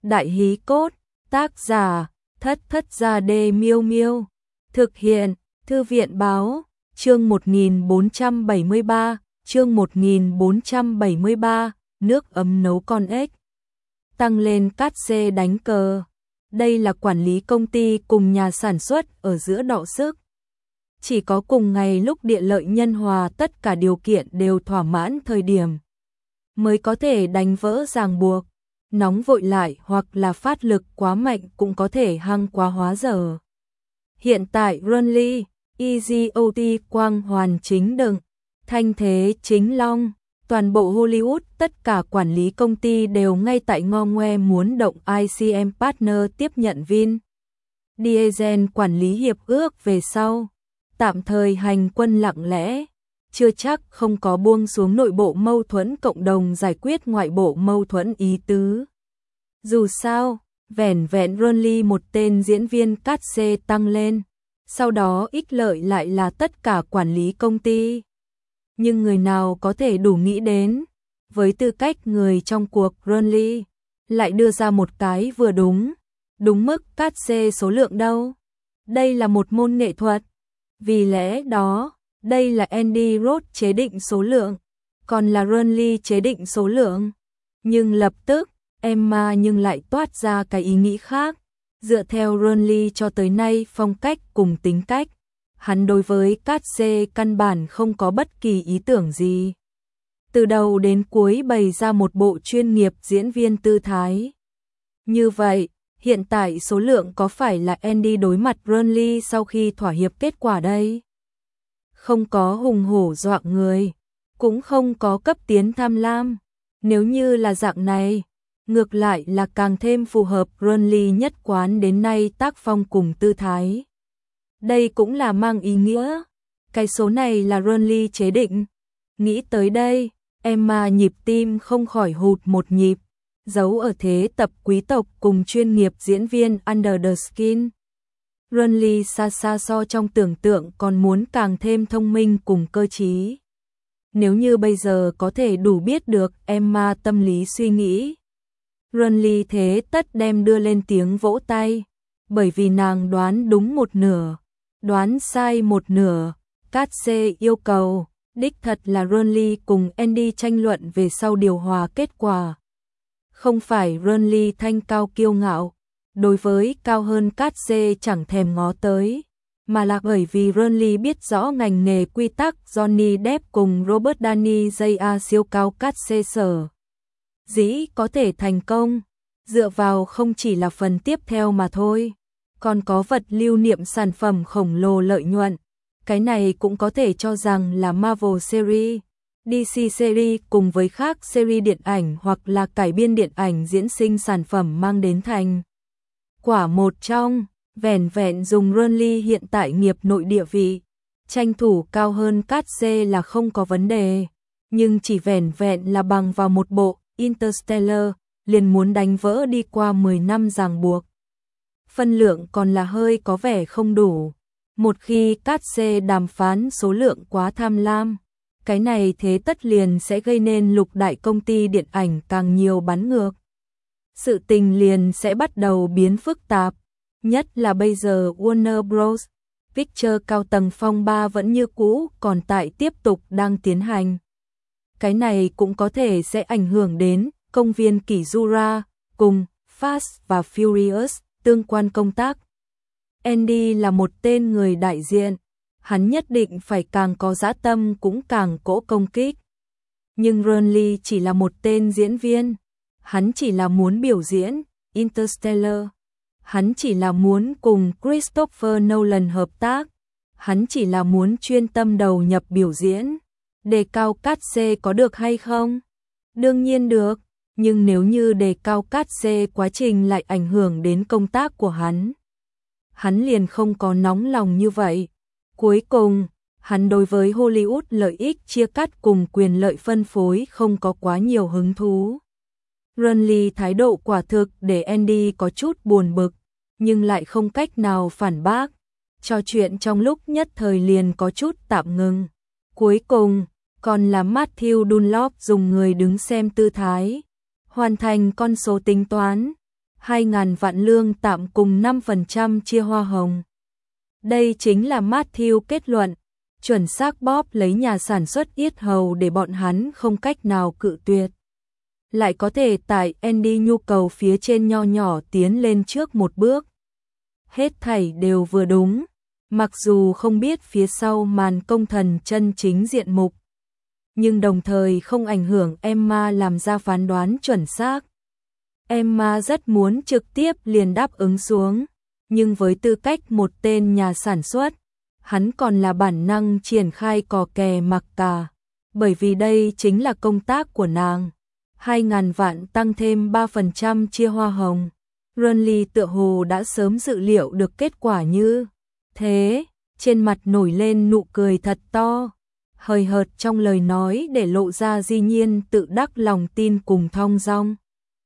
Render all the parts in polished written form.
Đại hí cốt, tác giả, Thất Thất Gia Đê Miêu Miêu. Thực hiện, Thư viện báo, chương 1473, chương 1473, nước ấm nấu con ếch. Tăng lên cát xê đánh cờ. Đây là quản lý công ty cùng nhà sản xuất ở giữa đọ sức. Chỉ có cùng ngày lúc địa lợi nhân hòa tất cả điều kiện đều thỏa mãn thời điểm, mới có thể đánh vỡ ràng buộc. Nóng vội lại hoặc là phát lực quá mạnh cũng có thể hăng quá hóa dở. Hiện tại Runly, EGOT quang hoàn chính đừng, thanh thế chính long, toàn bộ Hollywood tất cả quản lý công ty đều ngay tại ngo ngoe muốn động ICM Partner tiếp nhận Vin Diesel quản lý hiệp ước về sau. Tạm thời hành quân lặng lẽ, chưa chắc không có buông xuống nội bộ mâu thuẫn cộng đồng giải quyết ngoại bộ mâu thuẫn ý tứ. Dù sao, vẻn vẹn Runly một tên diễn viên cát xê tăng lên, sau đó ích lợi lại là tất cả quản lý công ty. Nhưng người nào có thể đủ nghĩ đến, với tư cách người trong cuộc Runly, lại đưa ra một cái vừa đúng mức cát xê số lượng đâu. Đây là một môn nghệ thuật. Vì lẽ đó, đây là Andy Roth chế định số lượng, còn là Runly chế định số lượng. Nhưng lập tức, Emma nhưng lại toát ra cái ý nghĩ khác. Dựa theo Runly cho tới nay phong cách cùng tính cách, hắn đối với cát xê căn bản không có bất kỳ ý tưởng gì. Từ đầu đến cuối bày ra một bộ chuyên nghiệp diễn viên tư thái. Như vậy, hiện tại số lượng có phải là Andy đối mặt Runly sau khi thỏa hiệp kết quả đây? Không có hùng hổ dọa người, cũng không có cấp tiến tham lam. Nếu như là dạng này, ngược lại là càng thêm phù hợp Runly nhất quán đến nay tác phong cùng tư thái. Đây cũng là mang ý nghĩa, cái số này là Runly chế định. Nghĩ tới đây, Emma nhịp tim không khỏi hụt một nhịp. Giấu ở thế tập quý tộc cùng chuyên nghiệp diễn viên Under the Skin. Runly xa xa so trong tưởng tượng còn muốn càng thêm thông minh cùng cơ trí. Nếu như bây giờ có thể đủ biết được Emma tâm lý suy nghĩ, Runly thế tất đem đưa lên tiếng vỗ tay, bởi vì nàng đoán đúng một nửa, đoán sai một nửa. Cát xê yêu cầu, đích thật là Runly cùng Andy tranh luận về sau điều hòa kết quả. Không phải Runly thanh cao kiêu ngạo, đối với cao hơn cát xê chẳng thèm ngó tới, mà là bởi vì Runly biết rõ ngành nghề quy tắc Johnny Depp cùng Robert Downey Jr. siêu cao cát xê sở dĩ có thể thành công, dựa vào không chỉ là phần tiếp theo mà thôi, còn có vật lưu niệm sản phẩm khổng lồ lợi nhuận. Cái này cũng có thể cho rằng là Marvel series, DC series cùng với khác series điện ảnh hoặc là cải biên điện ảnh diễn sinh sản phẩm mang đến thành quả một trong. Vẻn vẹn dùng Runly hiện tại nghiệp nội địa vị, tranh thủ cao hơn cát xê là không có vấn đề, nhưng chỉ vẻn vẹn là bằng vào một bộ Interstellar, liền muốn đánh vỡ đi qua 10 năm ràng buộc. Phân lượng còn là hơi có vẻ không đủ. Một khi cát xê đàm phán số lượng quá tham lam, cái này thế tất liền sẽ gây nên lục đại công ty điện ảnh càng nhiều bắn ngược. Sự tình liền sẽ bắt đầu biến phức tạp, nhất là bây giờ Warner Bros. Pictures cao tầng phong ba vẫn như cũ còn tại tiếp tục đang tiến hành. Cái này cũng có thể sẽ ảnh hưởng đến công viên kỷ Jura cùng Fast và Furious tương quan công tác. Andy là một tên người đại diện, hắn nhất định phải càng có dã tâm cũng càng cỗ công kích. Nhưng Runly chỉ là một tên diễn viên, hắn chỉ là muốn biểu diễn Interstellar, hắn chỉ là muốn cùng Christopher Nolan hợp tác, hắn chỉ là muốn chuyên tâm đầu nhập biểu diễn. Đề cao cát xê có được hay không? Đương nhiên được, nhưng nếu như đề cao cát xê quá trình lại ảnh hưởng đến công tác của hắn liền không có nóng lòng như vậy. Cuối cùng, hắn đối với Hollywood lợi ích chia cắt cùng quyền lợi phân phối không có quá nhiều hứng thú. Runly thái độ quả thực để Andy có chút buồn bực, nhưng lại không cách nào phản bác. Trò chuyện trong lúc nhất thời liền có chút tạm ngừng. Cuối cùng, còn là Matthew Dunlop dùng người đứng xem tư thái, hoàn thành con số tính toán. 2.000 vạn lương tạm cùng 5% chia hoa hồng. Đây chính là Matthew kết luận, chuẩn xác bóp lấy nhà sản xuất yết hầu để bọn hắn không cách nào cự tuyệt. Lại có thể tại Andy nhu cầu phía trên nho nhỏ tiến lên trước một bước. Hết thảy đều vừa đúng, mặc dù không biết phía sau màn công thần chân chính diện mục, nhưng đồng thời không ảnh hưởng Emma làm ra phán đoán chuẩn xác. Emma rất muốn trực tiếp liền đáp ứng xuống, nhưng với tư cách một tên nhà sản xuất, hắn còn là bản năng triển khai cò kè mặc cả, bởi vì đây chính là công tác của nàng. 2.000 vạn tăng thêm 3% chia hoa hồng. Runley tựa hồ đã sớm dự liệu được kết quả như thế, trên mặt nổi lên nụ cười thật to, hời hợt trong lời nói để lộ ra dĩ nhiên tự đắc lòng tin cùng thong dong.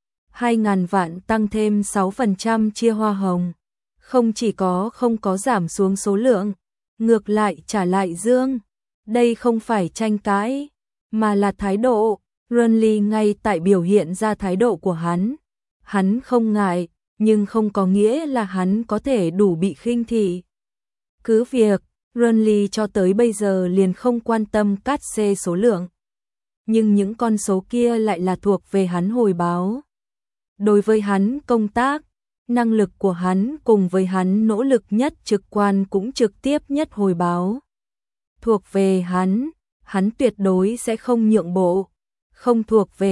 2.000 vạn tăng thêm 6% chia hoa hồng, không chỉ không có giảm xuống số lượng, ngược lại trả lại dương. Đây không phải tranh cãi, mà là thái độ. Runley ngay tại biểu hiện ra thái độ của hắn. Hắn không ngại, nhưng không có nghĩa là hắn có thể đủ bị khinh thị. Cứ việc, Runley cho tới bây giờ liền không quan tâm cát xê số lượng. Nhưng những con số kia lại là thuộc về hắn hồi báo. Đối với hắn công tác, năng lực của hắn cùng với hắn nỗ lực nhất trực quan cũng trực tiếp nhất hồi báo. Thuộc về hắn tuyệt đối sẽ không nhượng bộ. Không thuộc về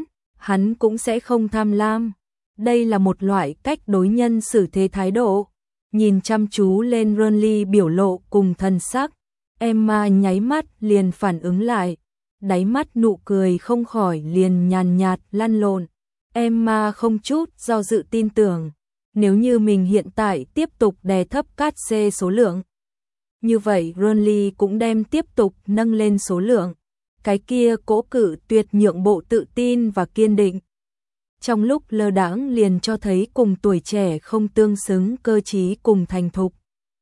hắn cũng sẽ không tham lam. Đây là một loại cách đối nhân xử thế thái độ. Nhìn chăm chú lên Runley biểu lộ cùng thần sắc, Emma nháy mắt liền phản ứng lại, đáy mắt nụ cười không khỏi liền nhàn nhạt lăn lộn. Emma không chút do dự tin tưởng, nếu như mình hiện tại tiếp tục đè thấp cát xê số lượng, như vậy Runley cũng đem tiếp tục nâng lên số lượng. Cái kia cố cự tuyệt nhượng bộ tự tin và kiên định. Trong lúc lơ đãng liền cho thấy cùng tuổi trẻ không tương xứng cơ trí cùng thành thục.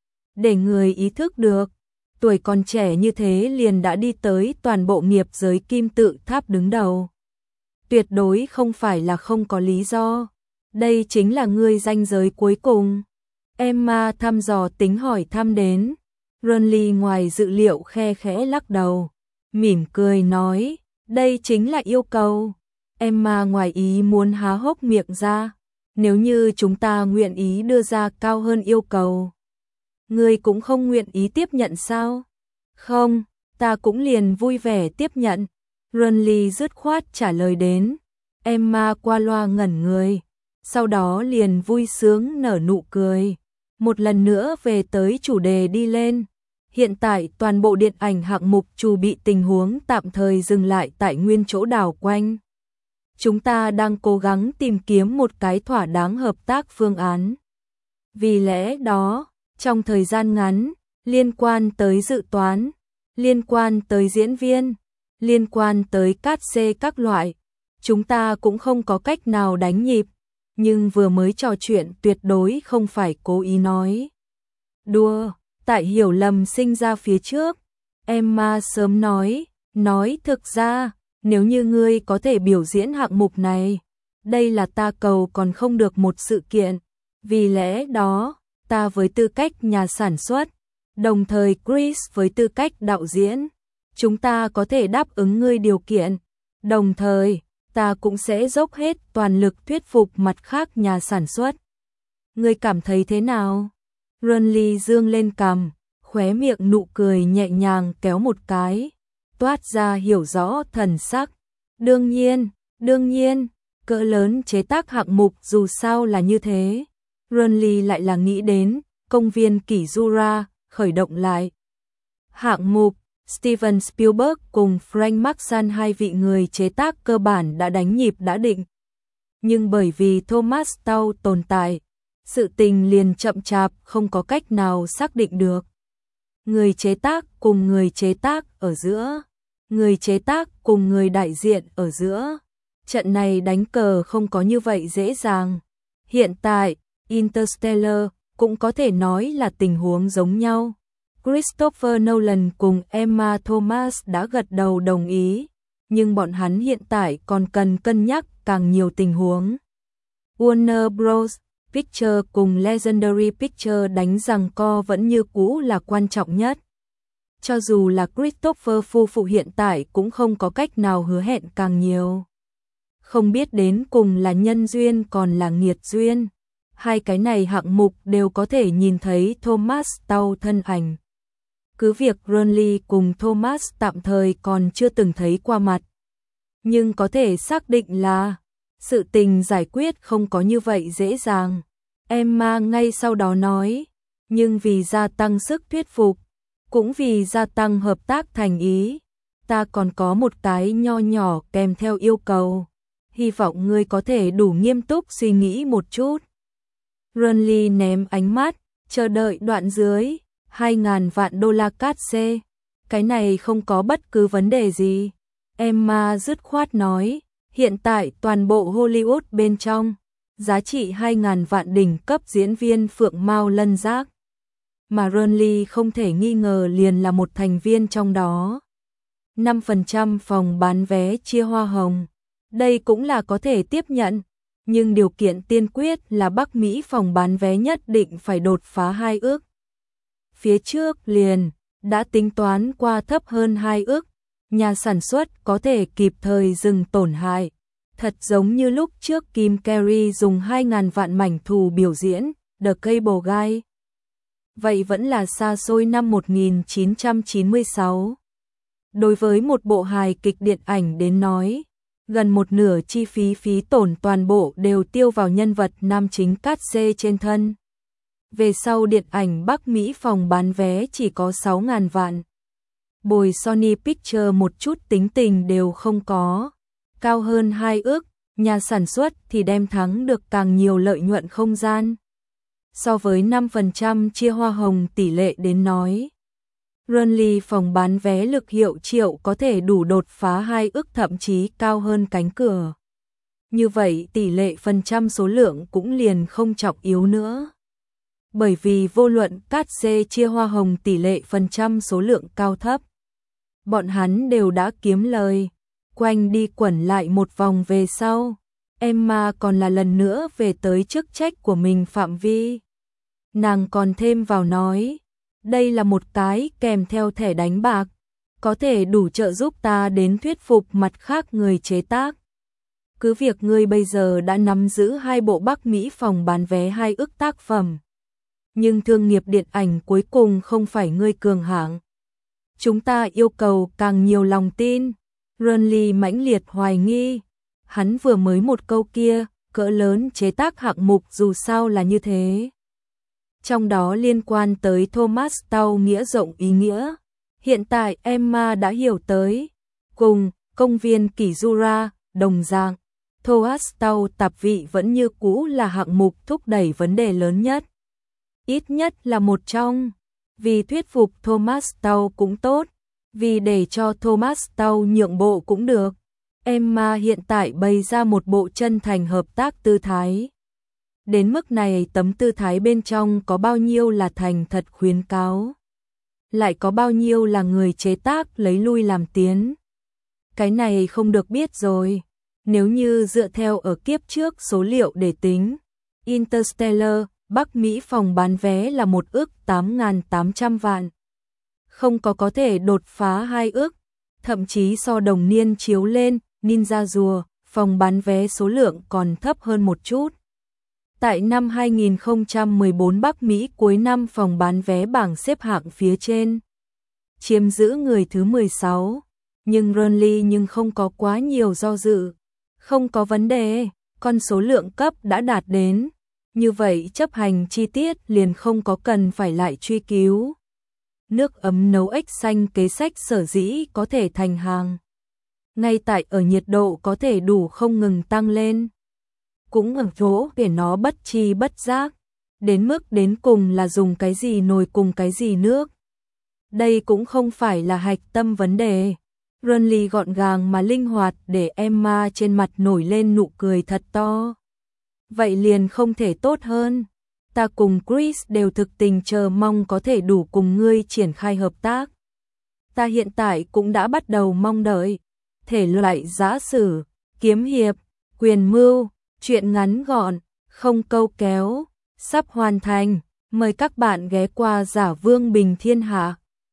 Để người ý thức được, tuổi còn trẻ như thế liền đã đi tới toàn bộ nghiệp giới kim tự tháp đứng đầu. Tuyệt đối không phải là không có lý do. Đây chính là người ranh giới cuối cùng. Emma thăm dò tính hỏi thăm đến. Runley ngoài dự liệu khe khẽ lắc đầu. Mỉm cười nói, đây chính là yêu cầu. Emma ngoài ý muốn há hốc miệng ra, nếu như chúng ta nguyện ý đưa ra cao hơn yêu cầu. Ngươi cũng không nguyện ý tiếp nhận sao? Không, ta cũng liền vui vẻ tiếp nhận. Runley dứt khoát trả lời đến. Emma qua loa ngẩn người, sau đó liền vui sướng nở nụ cười. Một lần nữa về tới chủ đề đi lên. Hiện tại toàn bộ điện ảnh hạng mục chu bị tình huống tạm thời dừng lại tại nguyên chỗ đảo quanh. Chúng ta đang cố gắng tìm kiếm một cái thỏa đáng hợp tác phương án. Vì lẽ đó, trong thời gian ngắn, liên quan tới dự toán, liên quan tới diễn viên, liên quan tới cát xê các loại, chúng ta cũng không có cách nào đánh nhịp, nhưng vừa mới trò chuyện tuyệt đối không phải cố ý nói đùa. Tại hiểu lầm sinh ra phía trước, Emma sớm nói thực ra, nếu như ngươi có thể biểu diễn hạng mục này, đây là ta cầu còn không được một sự kiện, vì lẽ đó, ta với tư cách nhà sản xuất, đồng thời Chris với tư cách đạo diễn, chúng ta có thể đáp ứng ngươi điều kiện, đồng thời, ta cũng sẽ dốc hết toàn lực thuyết phục mặt khác nhà sản xuất. Ngươi cảm thấy thế nào? Runley dương lên cằm, khóe miệng nụ cười nhẹ nhàng kéo một cái, toát ra hiểu rõ thần sắc. Đương nhiên, cỡ lớn chế tác hạng mục dù sao là như thế. Runley lại là nghĩ đến công viên kỷ Jura khởi động lại. Hạng mục, Steven Spielberg cùng Frank Maxan hai vị người chế tác cơ bản đã đánh nhịp đã định. Nhưng bởi vì Thomas Tau tồn tại, sự tình liền chậm chạp không có cách nào xác định được. Người chế tác cùng người chế tác ở giữa, người chế tác cùng người đại diện ở giữa. Trận này đánh cờ không có như vậy dễ dàng. Hiện tại, Interstellar cũng có thể nói là tình huống giống nhau. Christopher Nolan cùng Emma Thomas đã gật đầu đồng ý, nhưng bọn hắn hiện tại còn cần cân nhắc càng nhiều tình huống. Warner Bros. Pictures cùng Legendary Pictures đánh giằng co vẫn như cũ là quan trọng nhất. Cho dù là Christopher phu phụ hiện tại cũng không có cách nào hứa hẹn càng nhiều. Không biết đến cùng là nhân duyên còn là nghiệt duyên. Hai cái này hạng mục đều có thể nhìn thấy Thomas Tau thân ảnh. Cứ việc Ronly cùng Thomas tạm thời còn chưa từng thấy qua mặt. Nhưng có thể xác định là sự tình giải quyết không có như vậy dễ dàng. Emma ngay sau đó nói, nhưng vì gia tăng sức thuyết phục, cũng vì gia tăng hợp tác thành ý, ta còn có một cái nho nhỏ kèm theo yêu cầu. Hy vọng ngươi có thể đủ nghiêm túc suy nghĩ một chút. Ronly ném ánh mắt, chờ đợi đoạn dưới, 2.000 vạn đô la cát xê. Cái này không có bất cứ vấn đề gì. Emma dứt khoát nói, hiện tại toàn bộ Hollywood bên trong, giá trị 2.000 vạn đỉnh cấp diễn viên phượng mao lân giác. Mà Ronly không thể nghi ngờ liền là một thành viên trong đó. 5% phòng bán vé chia hoa hồng. Đây cũng là có thể tiếp nhận, nhưng điều kiện tiên quyết là Bắc Mỹ phòng bán vé nhất định phải đột phá 2 ức. Phía trước liền đã tính toán qua thấp hơn 2 ức, nhà sản xuất có thể kịp thời dừng tổn hại. Thật giống như lúc trước Kim Carey dùng 2.000 vạn mảnh thù biểu diễn The Cable Guy. Vậy vẫn là xa xôi năm 1996. Đối với một bộ hài kịch điện ảnh đến nói, gần một nửa chi phí phí tổn toàn bộ đều tiêu vào nhân vật nam chính cát xê trên thân. Về sau điện ảnh Bắc Mỹ phòng bán vé chỉ có 6.000 vạn. Bồi Sony Pictures một chút tính tình đều không có. Cao hơn 2 ức, nhà sản xuất thì đem thắng được càng nhiều lợi nhuận không gian. So với 5% chia hoa hồng tỷ lệ đến nói, Ronly phòng bán vé lực hiệu triệu có thể đủ đột phá 2 ức thậm chí cao hơn cánh cửa. Như vậy tỷ lệ phần trăm số lượng cũng liền không trọng yếu nữa. Bởi vì vô luận cát xê chia hoa hồng tỷ lệ phần trăm số lượng cao thấp, bọn hắn đều đã kiếm lời. Quanh đi quẩn lại một vòng về sau, Emma còn là lần nữa về tới chức trách của mình phạm vi. Nàng còn thêm vào nói, đây là một cái kèm theo thẻ đánh bạc, có thể đủ trợ giúp ta đến thuyết phục mặt khác người chế tác. Cứ việc ngươi bây giờ đã nắm giữ 2 bộ Bắc Mỹ phòng bán vé 2 ức tác phẩm, nhưng thương nghiệp điện ảnh cuối cùng không phải ngươi cường hạng. Chúng ta yêu cầu càng nhiều lòng tin. Ronly mãnh liệt hoài nghi, hắn vừa mới một câu kia, cỡ lớn chế tác hạng mục dù sao là như thế. Trong đó liên quan tới Thomas Tau nghĩa rộng ý nghĩa. Hiện tại Emma đã hiểu tới. Cùng công viên Kỷ Jura, đồng dạng, Thomas Tau tạp vị vẫn như cũ là hạng mục thúc đẩy vấn đề lớn nhất. Ít nhất là một trong. Vì thuyết phục Thomas Tau cũng tốt. Vì để cho Thomas Tau nhượng bộ cũng được. Emma hiện tại bày ra một bộ chân thành hợp tác tư thái. Đến mức này tấm tư thái bên trong có bao nhiêu là thành thật khuyến cáo, lại có bao nhiêu là người chế tác lấy lui làm tiến. Cái này không được biết rồi. Nếu như dựa theo ở kiếp trước số liệu để tính, Interstellar, Bắc Mỹ phòng bán vé là 1 ức 8.800 vạn. Không có thể đột phá 2 ức, thậm chí so đồng niên chiếu lên, Ninja Rùa, phòng bán vé số lượng còn thấp hơn một chút. Tại năm 2014 Bắc Mỹ cuối năm phòng bán vé bảng xếp hạng phía trên, chiếm giữ người thứ 16, nhưng Ronly không có quá nhiều do dự, không có vấn đề, con số lượng cấp đã đạt đến, như vậy chấp hành chi tiết liền không có cần phải lại truy cứu. Nước ấm nấu ếch xanh kế sách sở dĩ có thể thành hàng. Ngay tại ở nhiệt độ có thể đủ không ngừng tăng lên. Cũng ở chỗ để nó bất chi bất giác. Đến mức đến cùng là dùng cái gì nồi cùng cái gì nước. Đây cũng không phải là hạch tâm vấn đề. Ronly gọn gàng mà linh hoạt để Emma trên mặt nổi lên nụ cười thật to. Vậy liền không thể tốt hơn. Ta cùng Chris đều thực tình chờ mong có thể đủ cùng ngươi triển khai hợp tác. Ta hiện tại cũng đã bắt đầu mong đợi. Thể loại giã sử, kiếm hiệp, quyền mưu, truyện ngắn gọn, không câu kéo, sắp hoàn thành. Mời các bạn ghé qua Giả Vương Bình Thiên Hạ.